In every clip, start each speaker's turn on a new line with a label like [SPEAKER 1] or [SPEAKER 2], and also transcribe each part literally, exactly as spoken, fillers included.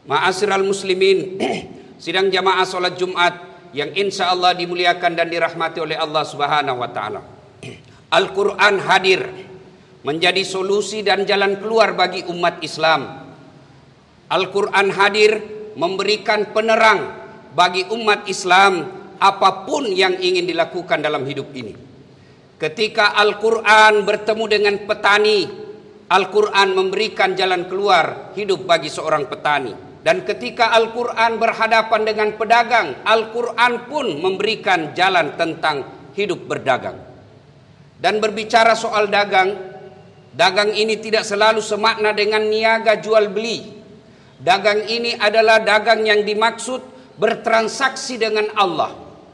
[SPEAKER 1] Ma'asyiral muslimin, sidang jamaah salat Jumat yang insya Allah dimuliakan dan dirahmati oleh Allah Subhanahu wa taala. Al-Qur'an hadir menjadi solusi dan jalan keluar bagi umat Islam. Al-Qur'an hadir memberikan penerang bagi umat Islam apapun yang ingin dilakukan dalam hidup ini. Ketika Al-Qur'an bertemu dengan petani, Al-Qur'an memberikan jalan keluar hidup bagi seorang petani. Dan ketika Al-Qur'an berhadapan dengan pedagang, Al-Qur'an pun memberikan jalan tentang hidup berdagang. Dan berbicara soal dagang, dagang ini tidak selalu semakna dengan niaga jual beli. Dagang ini adalah dagang yang dimaksud bertransaksi dengan Allah.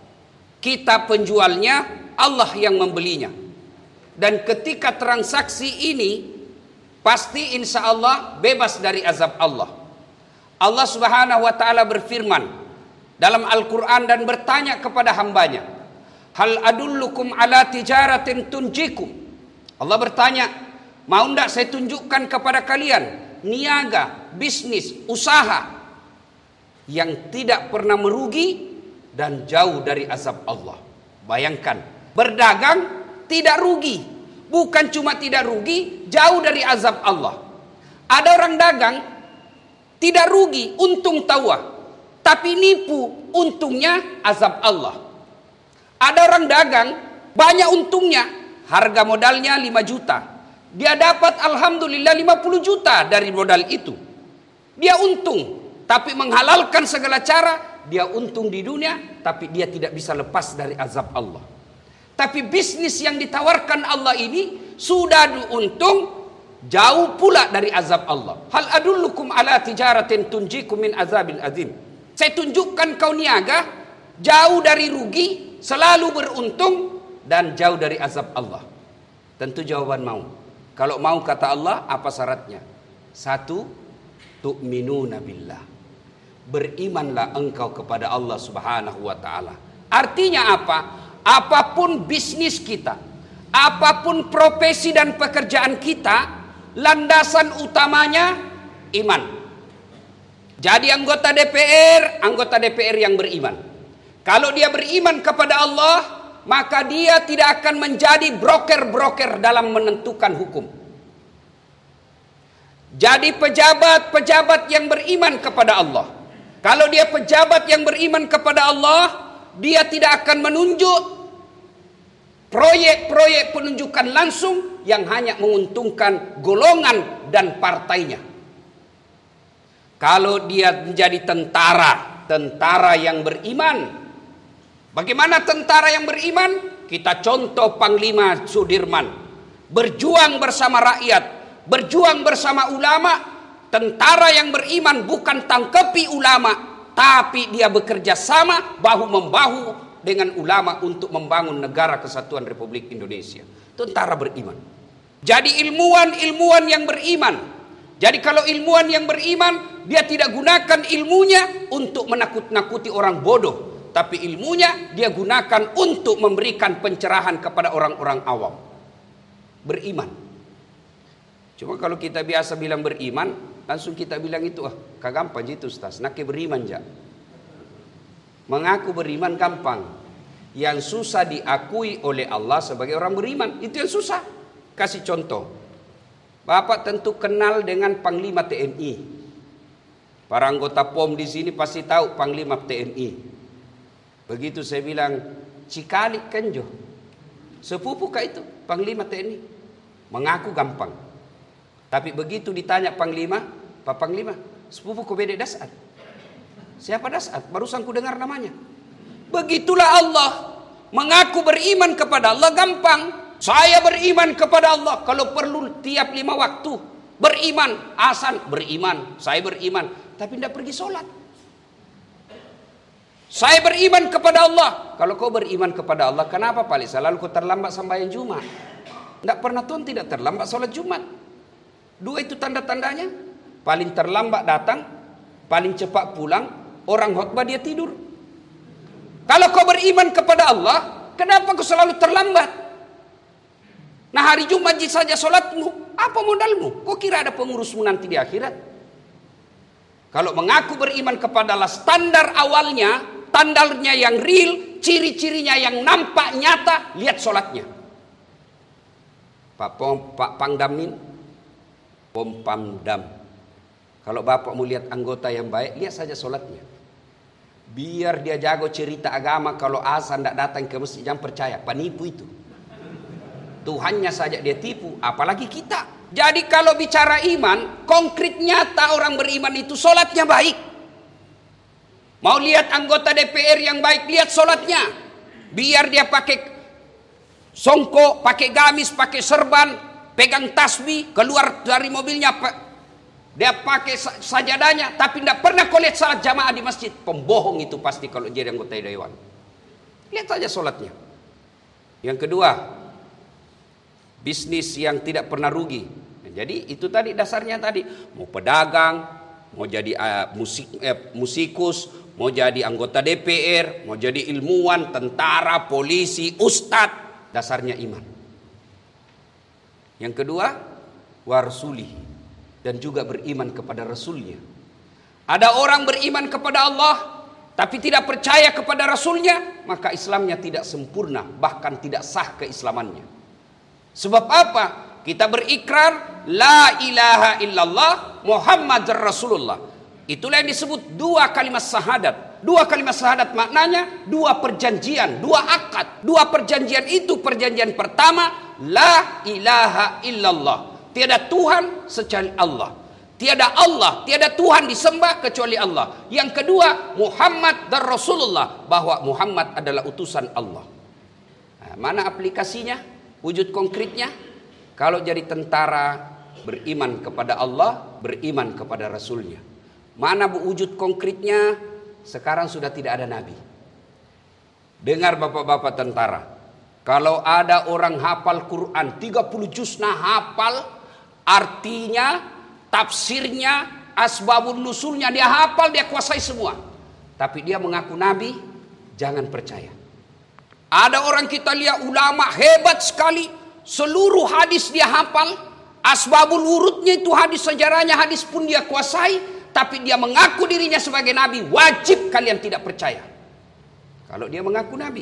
[SPEAKER 1] Kita penjualnya, Allah yang membelinya. Dan ketika transaksi ini, pasti insya Allah bebas dari azab Allah. Allah Subhanahu wa taala berfirman dalam Al-Qur'an dan bertanya kepada hambanya, "Hal adullukum ala tijaratin tunjikum?" Allah bertanya, "Mau enggak saya tunjukkan kepada kalian niaga, bisnis, usaha yang tidak pernah merugi dan jauh dari azab Allah?" Bayangkan, berdagang tidak rugi, bukan cuma tidak rugi, jauh dari azab Allah. Ada orang dagang tidak rugi, untung tawa, tapi nipu, untungnya azab Allah. Ada orang dagang, banyak untungnya, harga modalnya lima juta. Dia dapat alhamdulillah lima puluh juta dari modal itu. Dia untung, tapi menghalalkan segala cara, dia untung di dunia, tapi dia tidak bisa lepas dari azab Allah. Tapi bisnis yang ditawarkan Allah ini, sudah untung, jauh pula dari azab Allah. Hal adullukum ala tijaratin tunjikum min azabil azim. Saya tunjukkan kau niaga, jauh dari rugi, selalu beruntung, dan jauh dari azab Allah. Tentu jawaban mau. Kalau mau kata Allah, apa syaratnya? Satu, tu'minuna billah. Berimanlah engkau kepada Allah Subhanahu wa ta'ala. Artinya apa? Apapun bisnis kita, apapun profesi dan pekerjaan kita, landasan utamanya iman. Jadi anggota D P R, anggota D P R yang beriman. Kalau dia beriman kepada Allah, maka dia tidak akan menjadi broker-broker dalam menentukan hukum. Jadi pejabat-pejabat yang beriman kepada Allah. Kalau dia pejabat yang beriman kepada Allah, dia tidak akan menunjuk proyek-proyek penunjukan langsung yang hanya menguntungkan golongan dan partainya. Kalau dia menjadi tentara, tentara yang beriman. Bagaimana tentara yang beriman? Kita contoh Panglima Sudirman. Berjuang bersama rakyat, berjuang bersama ulama. Tentara yang beriman bukan tangkepi ulama, tapi dia bekerja sama bahu-membahu dengan ulama untuk membangun negara kesatuan Republik Indonesia. Tentara beriman. Jadi ilmuwan-ilmuwan yang beriman. Jadi kalau ilmuwan yang beriman, dia tidak gunakan ilmunya untuk menakut-nakuti orang bodoh, tapi ilmunya dia gunakan untuk memberikan pencerahan kepada orang-orang awam. Beriman. Cuma kalau kita biasa bilang beriman, langsung kita bilang itu, ah, kagampang itu Ustaz, nak beriman ja. Mengaku beriman gampang. Yang susah diakui oleh Allah sebagai orang beriman, itu yang susah. Kasih contoh. Bapak tentu kenal dengan Panglima T N I. Para anggota P O M di sini pasti tahu Panglima T N I. Begitu saya bilang, Cikalik Kenjo. Sepupu kah itu Panglima T N I? Mengaku gampang. Tapi begitu ditanya Panglima, Pak Panglima, sepupu ku bede Dasat. Siapa Dasat? Barusan ku dengar namanya. Begitulah Allah. Mengaku beriman kepada Allah gampang. Saya beriman kepada Allah. Kalau perlu tiap lima waktu. Beriman. Asan beriman. Saya beriman. Tapi tidak pergi sholat. Saya beriman kepada Allah. Kalau kau beriman kepada Allah, kenapa paling selalu kau terlambat sembahyang Jumat? Tidak pernah Tuhan tidak terlambat sholat Jumat. Dua itu tanda-tandanya. Paling terlambat datang, paling cepat pulang, orang khutbah dia tidur. Kalau kau beriman kepada Allah, kenapa kau selalu terlambat? Nah hari Jumat saja sholatmu, apa modalmu? Kau kira ada pengurusmu nanti di akhirat? Kalau mengaku beriman kepada Allah, standar awalnya, standarnya yang real, ciri-cirinya yang nampak nyata, lihat sholatnya. Pak Pom, Pak Pangdamin, Pom Pamdam. Kalau Bapak mau lihat anggota yang baik, lihat saja sholatnya. Biar dia jago cerita agama, kalau azan tidak datang ke masjid, jangan percaya, penipu itu. Tuhannya saja dia tipu, apalagi kita. Jadi kalau bicara iman, konkret nyata orang beriman itu sholatnya baik. Mau lihat anggota D P R yang baik, lihat sholatnya. Biar dia pakai songkok, pakai gamis, pakai serban, pegang tasbih, keluar dari mobilnya, dia pakai sajadahnya, tapi tidak pernah kau lihat salat jamaah di masjid. Pembohong itu pasti kalau jadi anggota dewan. Lihat saja sholatnya. Yang kedua, bisnis yang tidak pernah rugi. Jadi itu tadi dasarnya tadi. Mau pedagang, mau jadi uh, musik, eh, musikus, mau jadi anggota D P R, mau jadi ilmuwan, tentara, polisi, ustadz. Dasarnya iman. Yang kedua, warsulih. Dan juga beriman kepada Rasulnya. Ada orang beriman kepada Allah, tapi tidak percaya kepada Rasulnya, maka Islamnya tidak sempurna, bahkan tidak sah keislamannya. Sebab apa? Kita berikrar la ilaha illallah Muhammad Rasulullah. Itulah yang disebut dua kalimat syahadat. Dua kalimat syahadat maknanya dua perjanjian, dua akad. Dua perjanjian itu, perjanjian pertama la ilaha illallah. Tiada Tuhan kecuali Allah. Tiada Allah, tiada Tuhan disembah kecuali Allah. Yang kedua, Muhammad dan Rasulullah, bahwa Muhammad adalah utusan Allah. Nah, mana aplikasinya? Wujud konkretnya? Kalau jadi tentara, beriman kepada Allah, beriman kepada Rasulnya. Mana wujud konkretnya? Sekarang sudah tidak ada nabi. Dengar bapak-bapak tentara, kalau ada orang hafal Quran tiga puluh juz, nah hafal artinya, tafsirnya, asbabun nusulnya, dia hafal, dia kuasai semua. Tapi dia mengaku nabi, jangan percaya. Ada orang kita lihat ulama hebat sekali, seluruh hadis dia hafal, asbabul wurudnya itu hadis, sejarahnya hadis pun dia kuasai, tapi dia mengaku dirinya sebagai nabi. Wajib kalian tidak percaya kalau dia mengaku nabi.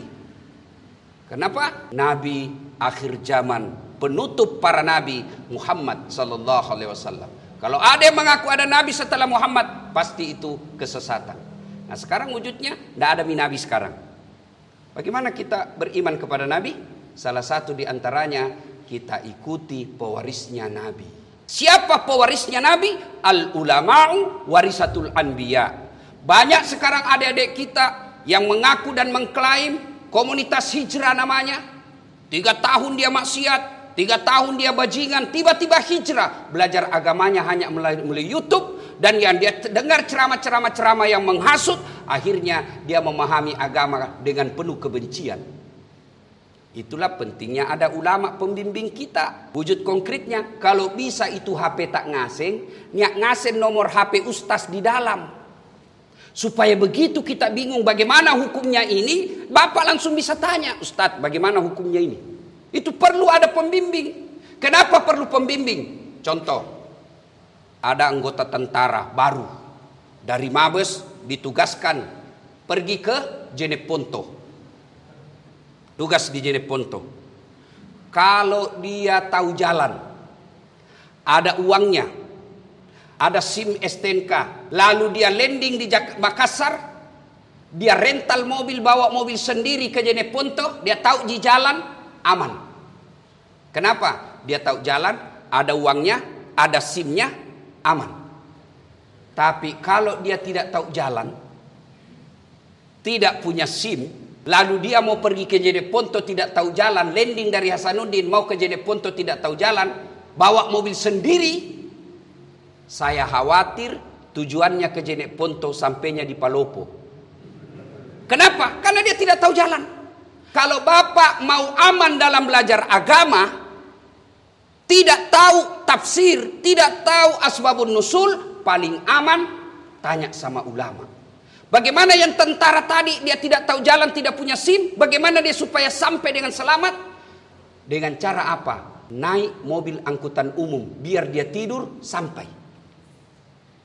[SPEAKER 1] Kenapa? Nabi akhir zaman, penutup para nabi, Muhammad sallallahu alaihi wasallam. Kalau ada yang mengaku ada nabi setelah Muhammad, pasti itu kesesatan. Nah sekarang wujudnya tidak ada nabi sekarang. Bagaimana kita beriman kepada nabi? Salah satu di antaranya kita ikuti pewarisnya nabi. Siapa pewarisnya nabi? Al ulama'u warisatul anbiya. Banyak sekarang adik-adik kita yang mengaku dan mengklaim komunitas hijrah namanya. Tiga tahun dia maksiat, tiga tahun dia bajingan, tiba-tiba hijrah. Belajar agamanya hanya melalui YouTube, dan yang dia dengar ceramah-ceramah-ceramah yang menghasut, akhirnya dia memahami agama dengan penuh kebencian. Itulah pentingnya ada ulama pembimbing kita. Wujud konkretnya, kalau bisa itu H P tak ngasing, nyak ngasing nomor H P ustaz di dalam. Supaya begitu kita bingung bagaimana hukumnya ini, bapak langsung bisa tanya, Ustadz bagaimana hukumnya ini. Itu perlu ada pembimbing. Kenapa perlu pembimbing? Contoh, ada anggota tentara baru dari Mabes ditugaskan pergi ke Jeneponto. Tugas di Jeneponto. Kalau dia tahu jalan, ada uangnya, ada SIM S T N K, lalu dia landing di Makassar, dia rental mobil, bawa mobil sendiri ke Jeneponto, dia tahu di jalan, aman. Kenapa? Dia tahu jalan, ada uangnya, ada SIM-nya, aman. Tapi kalau dia tidak tahu jalan, tidak punya SIM, lalu dia mau pergi ke Jeneponto tidak tahu jalan, landing dari Hasanuddin mau ke Jeneponto tidak tahu jalan, bawa mobil sendiri, saya khawatir tujuannya ke Jeneponto, sampainya di Palopo. Kenapa? Karena dia tidak tahu jalan. Kalau bapak mau aman dalam belajar agama, tidak tahu tafsir, tidak tahu asbabun nusul, paling aman tanya sama ulama. Bagaimana yang tentara tadi, dia tidak tahu jalan, tidak punya SIM, bagaimana dia supaya sampai dengan selamat? Dengan cara apa? Naik mobil angkutan umum, biar dia tidur sampai.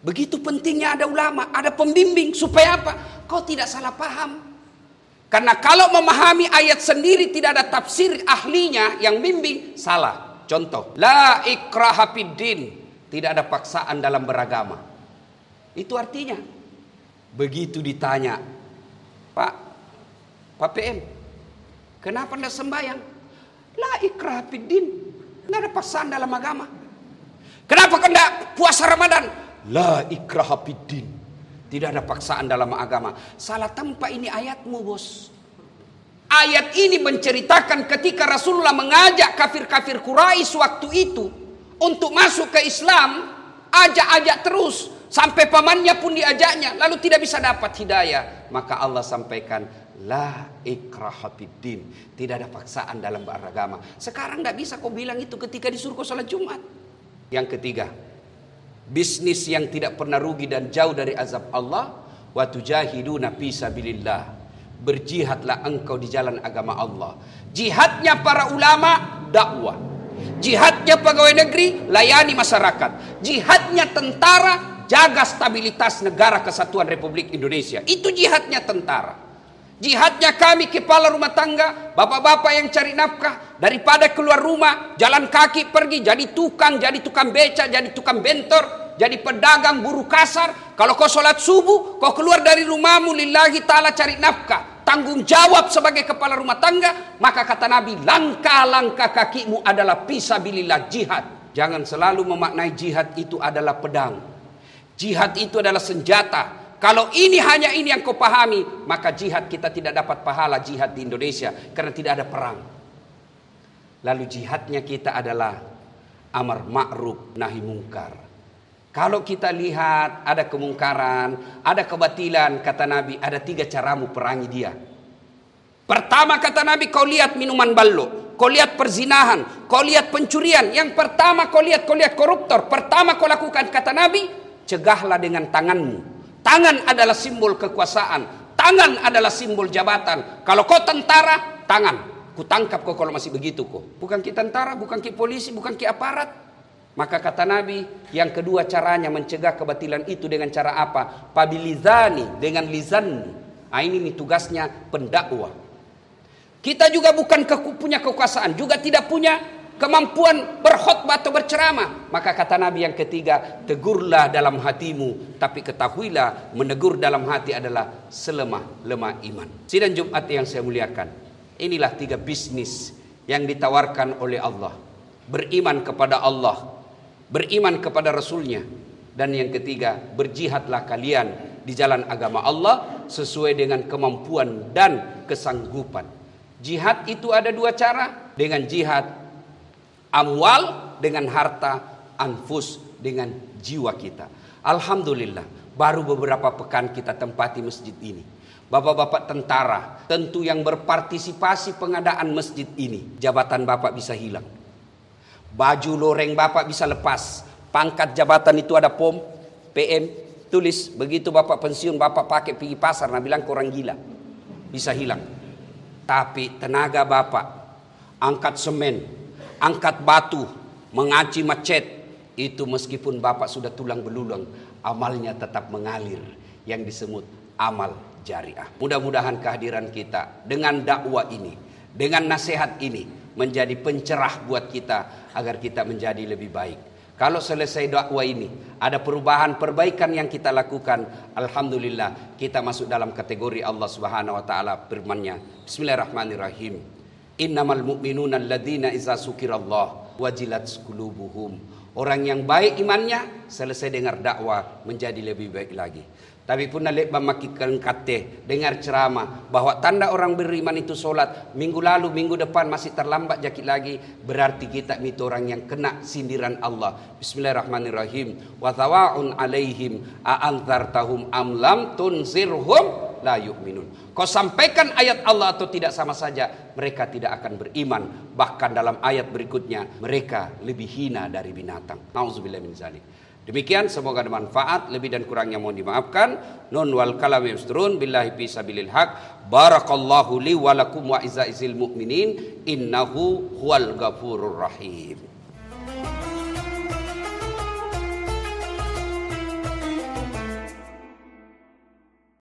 [SPEAKER 1] Begitu pentingnya ada ulama, ada pembimbing. Supaya apa? Kau tidak salah paham. Karena kalau memahami ayat sendiri tidak ada tafsir ahlinya yang bimbing, salah. Contoh, la ikraha fiddin, tidak ada paksaan dalam beragama. Itu artinya. Begitu ditanya, Pak, Pak P M, kenapa tidak sembahyang? La ikraha fiddin, tidak ada paksaan dalam agama. Kenapa kau tidak puasa Ramadan? La ikraha fiddin, tidak ada paksaan dalam agama. Salah tempat ini ayatmu, bos. Ayat ini menceritakan ketika Rasulullah mengajak kafir-kafir Quraisy waktu itu untuk masuk ke Islam, ajak-ajak terus sampai pamannya pun diajaknya, lalu tidak bisa dapat hidayah. Maka Allah sampaikan, la ikraha fiddin, tidak ada paksaan dalam beragama. Sekarang tidak bisa kau bilang itu ketika disuruh kau salat Jumat. Yang ketiga, bisnis yang tidak pernah rugi dan jauh dari azab Allah, wa tujahiduna fi sabilillah, berjihadlah engkau di jalan agama Allah. Jihadnya para ulama, dakwah. Jihadnya pegawai negeri, layani masyarakat. Jihadnya tentara, jaga stabilitas negara kesatuan Republik Indonesia. Itu jihadnya tentara. Jihadnya kami kepala rumah tangga, bapak-bapak yang cari nafkah, daripada keluar rumah jalan kaki pergi jadi tukang, jadi tukang beca, jadi tukang bentor, jadi pedagang, buruh kasar. Kalau kau sholat subuh, kau keluar dari rumahmu lillahi ta'ala cari nafkah, tanggung jawab sebagai kepala rumah tangga, maka kata Nabi, langkah-langkah kakimu adalah fisabilillah, jihad. Jangan selalu memaknai jihad itu adalah pedang. Jihad itu adalah senjata. Kalau ini hanya ini yang kau pahami, maka jihad kita tidak dapat pahala jihad di Indonesia karena tidak ada perang. Lalu jihadnya kita adalah amar ma'ruf nahi mungkar. Kalau kita lihat ada kemungkaran, ada kebatilan, kata Nabi, ada tiga caramu perangi dia. Pertama kata Nabi, kau lihat minuman ballo, kau lihat perzinahan, kau lihat pencurian. Yang pertama kau lihat, kau lihat koruptor. Pertama kau lakukan, kata Nabi, cegahlah dengan tanganmu. Tangan adalah simbol kekuasaan. Tangan adalah simbol jabatan. Kalau kau tentara, tangan. Kutangkap kau kalau masih begitu kau. Bukan ki tentara, bukan ki polisi, bukan ki aparat. Maka kata Nabi, yang kedua caranya mencegah kebatilan itu dengan cara apa? Pabilizani, dengan lizanmu. Nah, ini nih tugasnya pendakwah. Kita juga bukan ke, punya kekuasaan, juga tidak punya kemampuan berkhutbah atau berceramah. Maka kata Nabi yang ketiga, tegurlah dalam hatimu, tapi ketahuilah menegur dalam hati adalah selemah-lemah iman. Sidang Jumat yang saya muliakan, inilah tiga bisnis yang ditawarkan oleh Allah. Beriman kepada Allah, beriman kepada Rasulnya, dan yang ketiga, berjihadlah kalian di jalan agama Allah sesuai dengan kemampuan dan kesanggupan. Jihad itu ada dua cara, dengan jihad amwal, dengan harta, anfus, dengan jiwa kita. Alhamdulillah, baru beberapa pekan kita tempati masjid ini. Bapak-bapak tentara, tentu yang berpartisipasi pengadaan masjid ini, jabatan bapak bisa hilang. Baju loreng bapak bisa lepas. Pangkat jabatan itu ada pom, P M, tulis. Begitu bapak pensiun, bapak pakai pergi pasar, nah bilang korang gila. Bisa hilang. Tapi tenaga bapak, angkat semen, angkat batu, mengaci macet, itu meskipun bapak sudah tulang belulang, amalnya tetap mengalir, yang disebut amal jariah. Mudah-mudahan kehadiran kita dengan dakwah ini, dengan nasihat ini, menjadi pencerah buat kita agar kita menjadi lebih baik. Kalau selesai dakwah ini ada perubahan perbaikan yang kita lakukan, alhamdulillah kita masuk dalam kategori Allah Subhanahu wa taala firman-Nya. Bismillahirrahmanirrahim. Innamal mu'minuna alladzina idza dzukirallah wajilat qulubuhum. Orang yang baik imannya selesai dengar dakwah menjadi lebih baik lagi. Tapi pun nalek memakikan kate dengar ceramah bahwa tanda orang beriman itu solat minggu lalu, minggu depan masih terlambat jakit lagi, berarti kita itu orang yang kena sindiran Allah. Bismillahirrahmanirrahim. Wa thawaun alaihim a anzartahum am lam tunzirhum la yu'minun. Kau sampaikan ayat Allah atau tidak sama saja, mereka tidak akan beriman. Bahkan dalam ayat berikutnya, mereka lebih hina dari binatang. Nauzubillah min zalik. Demikian, semoga bermanfaat. Lebih dan kurangnya mohon dimaafkan. Nun wal kalam yusturun billahi fi sabilil haq. Barakallahu li wa lakum wa izza'izil mu'minin. Innahu huwal ghafurur rahim.